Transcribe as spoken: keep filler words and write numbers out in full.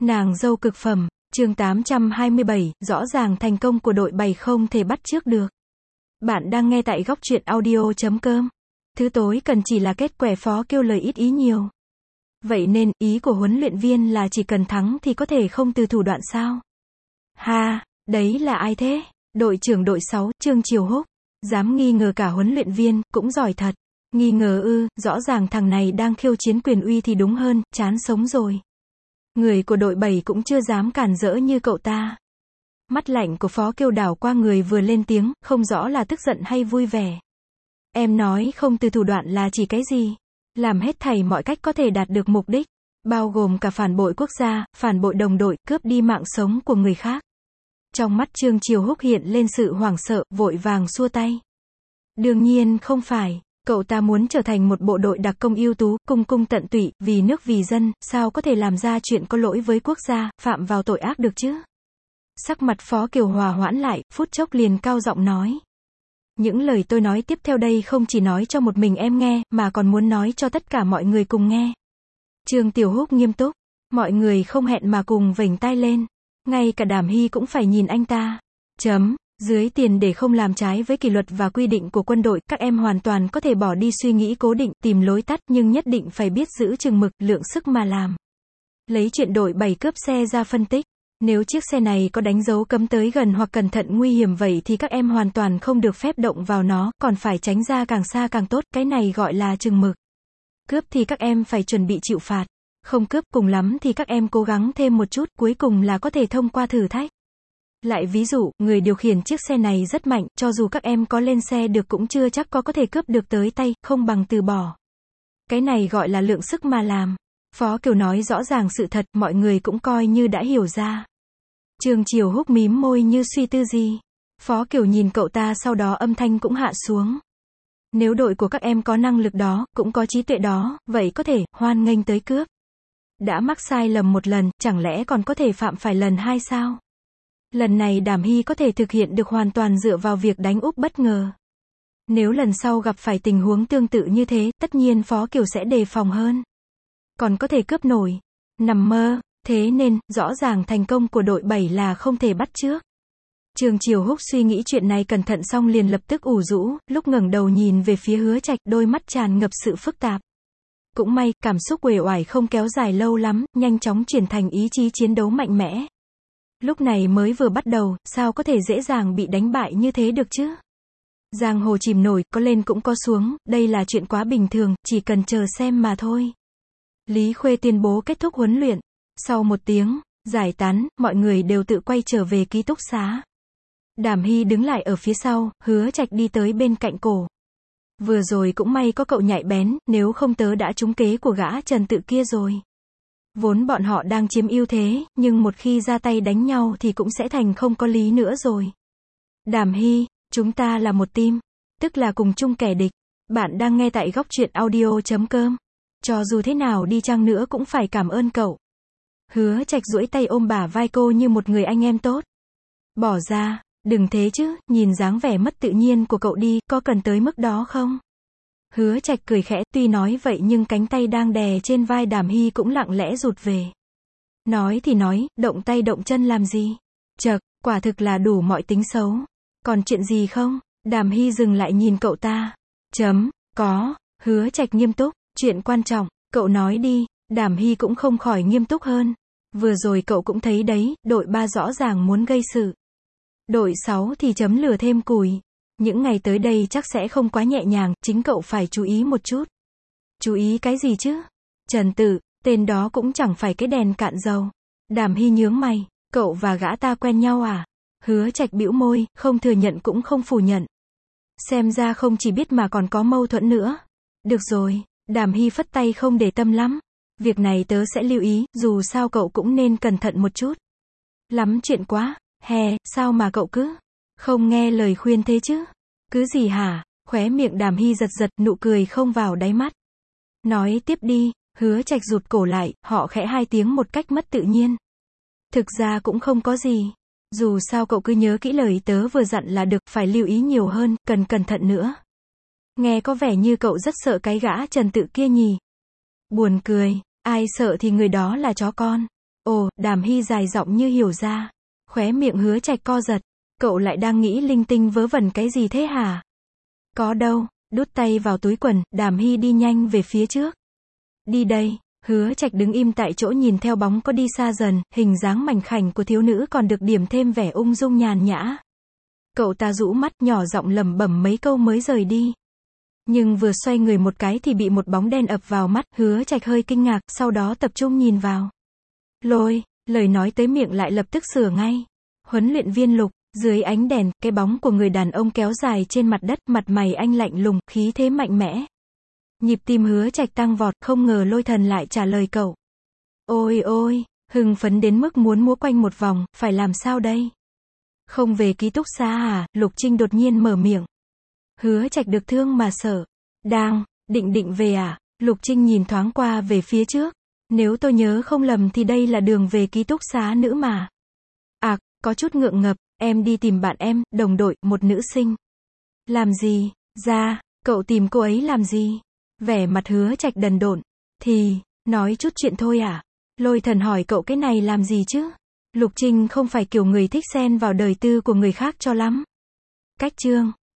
Nàng dâu cực phẩm, chương tám trăm hai mươi bảy, rõ ràng thành công của đội bảy không thể bắt chước được. Bạn đang nghe tại góc truyện audio chấm com. Thứ tối cần chỉ là kết quẻ Phó Kiều lời ít ý nhiều. Vậy nên, ý của huấn luyện viên là chỉ cần thắng thì có thể không từ thủ đoạn sao? Ha, đấy là ai thế? Đội trưởng đội sáu, Trương Triều Húc. Dám nghi ngờ cả huấn luyện viên, cũng giỏi thật. Nghi ngờ ư, rõ ràng thằng này đang khiêu chiến quyền uy thì đúng hơn, chán sống rồi. Người của đội bảy cũng chưa dám cản rỡ như cậu ta. Mắt lạnh của Phó Kiều đảo qua người vừa lên tiếng, không rõ là tức giận hay vui vẻ. Em nói không từ thủ đoạn là chỉ cái gì? Làm hết thảy mọi cách có thể đạt được mục đích, bao gồm cả phản bội quốc gia, phản bội đồng đội, cướp đi mạng sống của người khác. Trong mắt Trương Triều Húc hiện lên sự hoảng sợ, vội vàng xua tay. Đương nhiên không phải, cậu ta muốn trở thành một bộ đội đặc công ưu tú, cung cung tận tụy, vì nước vì dân, sao có thể làm ra chuyện có lỗi với quốc gia, phạm vào tội ác được chứ? Sắc mặt Phó Kiều hòa hoãn lại, phút chốc liền cao giọng nói. Những lời tôi nói tiếp theo đây không chỉ nói cho một mình em nghe, mà còn muốn nói cho tất cả mọi người cùng nghe. Trương Tiểu Húc nghiêm túc, mọi người không hẹn mà cùng vểnh tai lên. Ngay cả Đàm Hy cũng phải nhìn anh ta. Chấm, dưới tiền để không làm trái với kỷ luật và quy định của quân đội, các em hoàn toàn có thể bỏ đi suy nghĩ cố định, tìm lối tắt, nhưng nhất định phải biết giữ chừng mực, lượng sức mà làm. Lấy chuyện đội bảy cướp xe ra phân tích. Nếu chiếc xe này có đánh dấu cấm tới gần hoặc cẩn thận nguy hiểm vậy thì các em hoàn toàn không được phép động vào nó, còn phải tránh ra càng xa càng tốt, cái này gọi là chừng mực. Cướp thì các em phải chuẩn bị chịu phạt. Không cướp cùng lắm thì các em cố gắng thêm một chút, cuối cùng là có thể thông qua thử thách. Lại ví dụ, người điều khiển chiếc xe này rất mạnh, cho dù các em có lên xe được cũng chưa chắc có có thể cướp được tới tay, không bằng từ bỏ. Cái này gọi là lượng sức mà làm. Phó Kiều nói rõ ràng sự thật, mọi người cũng coi như đã hiểu ra. Trương Triều Húc mím môi như suy tư gì. Phó Kiều nhìn cậu ta sau đó âm thanh cũng hạ xuống. Nếu đội của các em có năng lực đó, cũng có trí tuệ đó, vậy có thể, hoan nghênh tới cướp. Đã mắc sai lầm một lần, chẳng lẽ còn có thể phạm phải lần hai sao? Lần này Đàm Hy có thể thực hiện được hoàn toàn dựa vào việc đánh úp bất ngờ. Nếu lần sau gặp phải tình huống tương tự như thế, tất nhiên Phó Kiều sẽ đề phòng hơn. Còn có thể cướp nổi. Nằm mơ. Thế nên, rõ ràng thành công của đội bảy là không thể bắt chước. Trương Triều Húc suy nghĩ chuyện này cẩn thận xong liền lập tức ủ rũ, lúc ngẩng đầu nhìn về phía Hứa Trạch, đôi mắt tràn ngập sự phức tạp. Cũng may, cảm xúc uể oải không kéo dài lâu lắm, nhanh chóng chuyển thành ý chí chiến đấu mạnh mẽ. Lúc này mới vừa bắt đầu, sao có thể dễ dàng bị đánh bại như thế được chứ? Giang hồ chìm nổi, có lên cũng có xuống, đây là chuyện quá bình thường, chỉ cần chờ xem mà thôi. Lý Khuê tuyên bố kết thúc huấn luyện. Sau một tiếng giải tán, mọi người đều tự quay trở về ký túc xá. Đàm Hy đứng lại ở phía sau, Hứa Trạch đi tới bên cạnh cổ. Vừa rồi cũng may có cậu nhạy bén, nếu không tớ đã trúng kế của gã Trần Tự kia rồi. Vốn bọn họ đang chiếm ưu thế, nhưng một khi ra tay đánh nhau thì cũng sẽ thành không có lý nữa rồi. Đàm Hy, chúng ta là một team, tức là cùng chung kẻ địch. Bạn đang nghe tại góc truyện audio chấm com. Cho dù thế nào đi chăng nữa cũng phải cảm ơn cậu. Hứa Trạch duỗi tay ôm bả vai cô như một người anh em tốt. Bỏ ra, đừng thế chứ, nhìn dáng vẻ mất tự nhiên của cậu đi, có cần tới mức đó không? Hứa Trạch cười khẽ, tuy nói vậy nhưng cánh tay đang đè trên vai Đàm Hy cũng lặng lẽ rụt về. Nói thì nói, động tay động chân làm gì? Chậc, quả thực là đủ mọi tính xấu. Còn chuyện gì không? Đàm Hy dừng lại nhìn cậu ta. Chấm, có. Hứa Trạch nghiêm túc, chuyện quan trọng, cậu nói đi. Đàm Hy cũng không khỏi nghiêm túc hơn. Vừa rồi cậu cũng thấy đấy, đội ba rõ ràng muốn gây sự. Đội sáu thì chấm lửa thêm củi. Những ngày tới đây chắc sẽ không quá nhẹ nhàng, chính cậu phải chú ý một chút. Chú ý cái gì chứ? Trần Tự, tên đó cũng chẳng phải cái đèn cạn dầu. Đàm Hy nhướng mày, cậu và gã ta quen nhau à? Hứa Trạch bĩu môi, không thừa nhận cũng không phủ nhận. Xem ra không chỉ biết mà còn có mâu thuẫn nữa. Được rồi, Đàm Hy phất tay không để tâm lắm. Việc này tớ sẽ lưu ý, dù sao cậu cũng nên cẩn thận một chút. Lắm chuyện quá, hè, sao mà cậu cứ không nghe lời khuyên thế chứ? Cứ gì hả? Khóe miệng Đàm Hy giật giật, nụ cười không vào đáy mắt. Nói tiếp đi. Hứa Trạch rụt cổ lại, họ khẽ hai tiếng một cách mất tự nhiên. Thực ra cũng không có gì. Dù sao cậu cứ nhớ kỹ lời tớ vừa dặn là được, phải lưu ý nhiều hơn, cần cẩn thận nữa. Nghe có vẻ như cậu rất sợ cái gã Trần Tự kia nhỉ? Buồn cười, ai sợ thì người đó là chó con. Ồ, Đàm Hy dài giọng như hiểu ra. Khóe miệng Hứa Trạch co giật. Cậu lại đang nghĩ linh tinh vớ vẩn cái gì thế hả? Có đâu, đút tay vào túi quần, Đàm Hy đi nhanh về phía trước. Đi đây. Hứa Trạch đứng im tại chỗ nhìn theo bóng có đi xa dần, hình dáng mảnh khảnh của thiếu nữ còn được điểm thêm vẻ ung dung nhàn nhã. Cậu ta rũ mắt nhỏ giọng lẩm bẩm mấy câu mới rời đi. Nhưng vừa xoay người một cái thì bị một bóng đen ập vào mắt, Hứa Trạch hơi kinh ngạc, sau đó tập trung nhìn vào. Lôi, lời nói tới miệng lại lập tức sửa ngay. Huấn luyện viên Lục, dưới ánh đèn, cái bóng của người đàn ông kéo dài trên mặt đất, mặt mày anh lạnh lùng, khí thế mạnh mẽ. Nhịp tim Hứa Trạch tăng vọt, không ngờ Lôi Thần lại trả lời cậu. Ôi ôi, hưng phấn đến mức muốn múa quanh một vòng, phải làm sao đây? Không về ký túc xá à? Lục Trinh đột nhiên mở miệng. Hứa Trạch được thương mà sợ. Đang, định định về à? Lục Trinh nhìn thoáng qua về phía trước. Nếu tôi nhớ không lầm thì đây là đường về ký túc xá nữ mà. À, có chút ngượng ngập, em đi tìm bạn em, đồng đội, một nữ sinh. Làm gì? Ra, cậu tìm cô ấy làm gì? Vẻ mặt Hứa Trạch đần độn. Thì, nói chút chuyện thôi à? Lôi Thần hỏi cậu cái này làm gì chứ? Lục Trinh không phải kiểu người thích xen vào đời tư của người khác cho lắm. Cách chương.